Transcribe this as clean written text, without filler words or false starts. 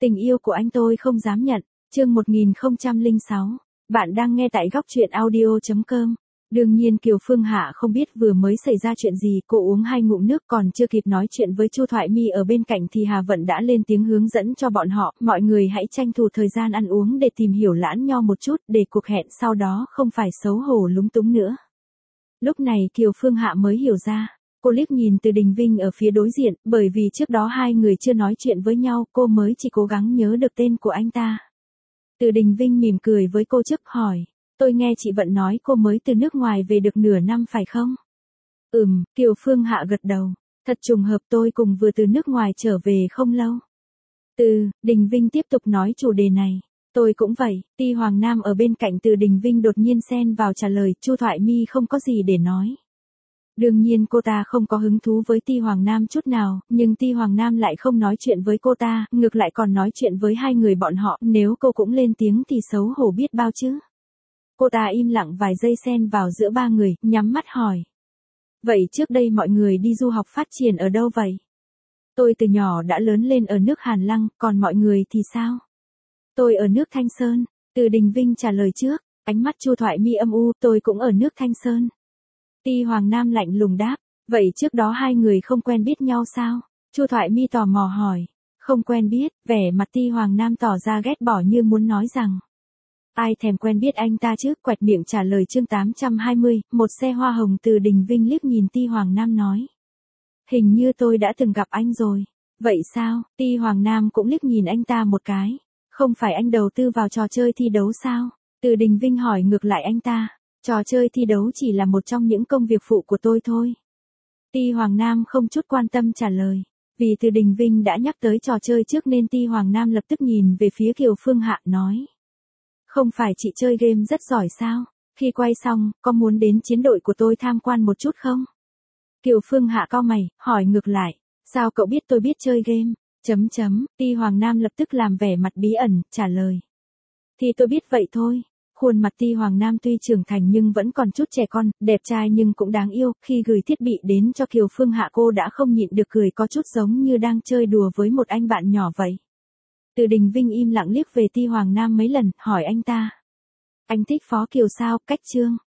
Tình yêu của anh tôi không dám nhận. Chương 1006. Bạn đang nghe tại góc truyện audio.com. Đương nhiên Kiều Phương Hạ không biết vừa mới xảy ra chuyện gì, cô uống 2 ngụm nước còn chưa kịp nói chuyện với Chu Thoại Mi ở bên cạnh thì Hà Vận đã lên tiếng hướng dẫn cho bọn họ, mọi người hãy tranh thủ thời gian ăn uống để tìm hiểu Lãn Nho một chút, để cuộc hẹn sau đó không phải xấu hổ lúng túng nữa. Lúc này Kiều Phương Hạ mới hiểu ra, cô liếc nhìn Từ Đình Vinh ở phía đối diện, bởi vì trước đó hai người chưa nói chuyện với nhau, cô mới chỉ cố gắng nhớ được tên của anh ta. Từ Đình Vinh mỉm cười với cô trước hỏi. Tôi nghe chị Vận nói cô mới từ nước ngoài về được nửa năm phải không? Kiều Phương Hạ gật đầu. Thật trùng hợp, tôi cùng vừa từ nước ngoài trở về không lâu. Từ Đình Vinh tiếp tục nói chủ đề này. Tôi cũng vậy. Ti Hoàng Nam ở bên cạnh Từ Đình Vinh đột nhiên xen vào trả lời. Chu Thoại Mi không có gì để nói. Đương nhiên cô ta không có hứng thú với Ti Hoàng Nam chút nào, nhưng Ti Hoàng Nam lại không nói chuyện với cô ta, ngược lại còn nói chuyện với hai người bọn họ, nếu cô cũng lên tiếng thì xấu hổ biết bao chứ. Cô ta im lặng vài giây xen vào giữa ba người, nhắm mắt hỏi. Vậy trước đây mọi người đi du học phát triển ở đâu vậy? Tôi từ nhỏ đã lớn lên ở nước Hàn Lăng, còn mọi người thì sao? Tôi ở nước Thanh Sơn. Từ Đình Vinh trả lời trước, ánh mắt Chu Thoại Mi âm u, tôi cũng ở nước Thanh Sơn. Ti Hoàng Nam lạnh lùng đáp, vậy trước đó hai người không quen biết nhau sao? Chu Thoại Mi tò mò hỏi, không quen biết, vẻ mặt Ti Hoàng Nam tỏ ra ghét bỏ như muốn nói rằng. Ai thèm quen biết anh ta chứ, quẹt miệng trả lời chương 820, một xe hoa hồng. Từ Đình Vinh liếc nhìn Ti Hoàng Nam nói. Hình như tôi đã từng gặp anh rồi. Vậy sao? Ti Hoàng Nam cũng liếc nhìn anh ta một cái. Không phải anh đầu tư vào trò chơi thi đấu sao? Từ Đình Vinh hỏi ngược lại anh ta. Trò chơi thi đấu chỉ là một trong những công việc phụ của tôi thôi. Ti Hoàng Nam không chút quan tâm trả lời. Vì Từ Đình Vinh đã nhắc tới trò chơi trước nên Ti Hoàng Nam lập tức nhìn về phía Kiều Phương Hạ nói. Không phải chị chơi game rất giỏi sao? Khi quay xong, có muốn đến chiến đội của tôi tham quan một chút không? Kiều Phương Hạ cau mày, hỏi ngược lại. Sao cậu biết tôi biết chơi game? Ti Hoàng Nam lập tức làm vẻ mặt bí ẩn, trả lời. Thì tôi biết vậy thôi. Khuôn mặt Ti Hoàng Nam tuy trưởng thành nhưng vẫn còn chút trẻ con, đẹp trai nhưng cũng đáng yêu. Khi gửi thiết bị đến cho Kiều Phương Hạ cô đã không nhịn được cười, có chút giống như đang chơi đùa với một anh bạn nhỏ vậy. Từ Đình Vinh im lặng liếc về Ti Hoàng Nam mấy lần, hỏi anh ta. Anh thích Phó Kiều sao? Cách chương.